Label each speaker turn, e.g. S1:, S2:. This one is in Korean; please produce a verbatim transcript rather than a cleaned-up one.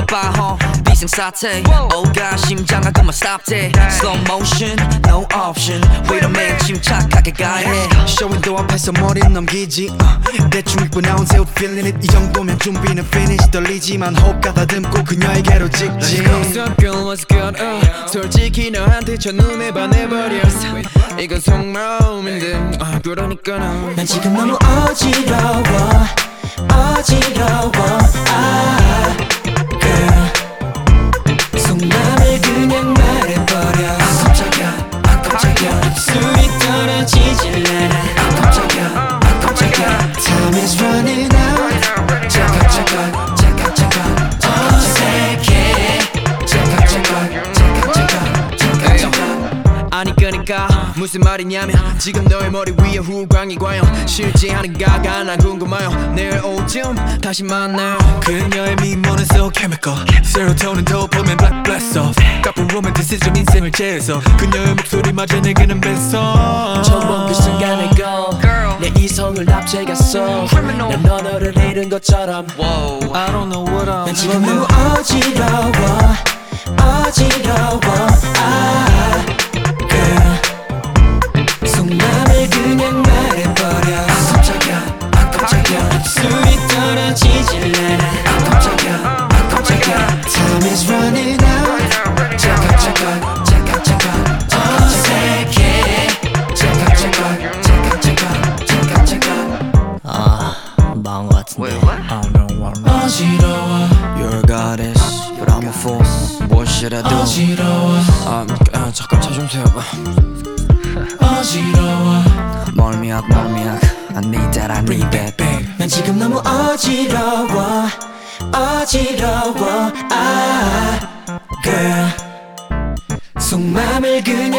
S1: 봐 huh? 비상사태 오가 심장아 그만 stop that slow motion no option wait a minute 침착하게 가야 해
S2: 쇼윈도 앞에서 머리 넘기지 uh, 대충 입고 나온 새 옷 feeling it 이 정도면 준비는 finish 떨리지만 호흡 가다듬고 그녀에게로 직진
S3: What's up girl what's good uh, 솔직히 너한테 첫눈에 반해버렸어 이건 속마음인데 uh, 그러니까 난
S4: 난 지금 너무 어지러워 어지러워 아 girl 속마음을 그냥 말해버려 아 깜짝이야 아 깜짝이야 입술이 떨어지질 않아 아 깜짝이야 아 깜짝이야 Time is running out 잠깐 잠깐 잠깐 잠깐 어색해 잠깐 잠깐 잠깐 잠깐 잠깐 잠깐
S3: 아니 그니까 무슨 말이냐면 지금 너의 머리 위에 후광이 과연 실제하는가가 난 궁금해요 내일 오쯤 다시 만나요
S2: 그녀의 미모는 so chemical 세로토닌 도파민 black blast off 까쁜 로맨티시즘 인생을 재해서 그녀의 목소리마저 내게는 뱃속
S4: 처음 본 그 순간에 go 내 이성을 납치했어 난 너를 잃은 것처럼
S1: Whoa.
S2: I don't know what I'm
S4: 난 지금 너무 어지러워 어지러워 아 girl 속마음을 그냥 말해버려 아 깜짝이야 아 깜짝이야 입술이 떨어지질 않아 아 깜짝이야 아 깜짝이야 Time is running out 잠깐 잠깐 잠깐 잠깐 어색해 잠깐 잠깐 잠깐 잠깐 잠깐 잠깐 아 망한 것 같은데
S1: Wait, what?
S2: I don't know what I'm
S4: 어지러워
S2: You're a goddess but I'm a fool What should I do?
S4: 어지러워
S2: 아, 아 잠깐 차 좀 세워봐
S4: 어지러워
S2: 멀미약 멀미약 I need that I need that babe
S4: 난 지금 너무 어지러워 어지러워 아 girl 속마음을 그냥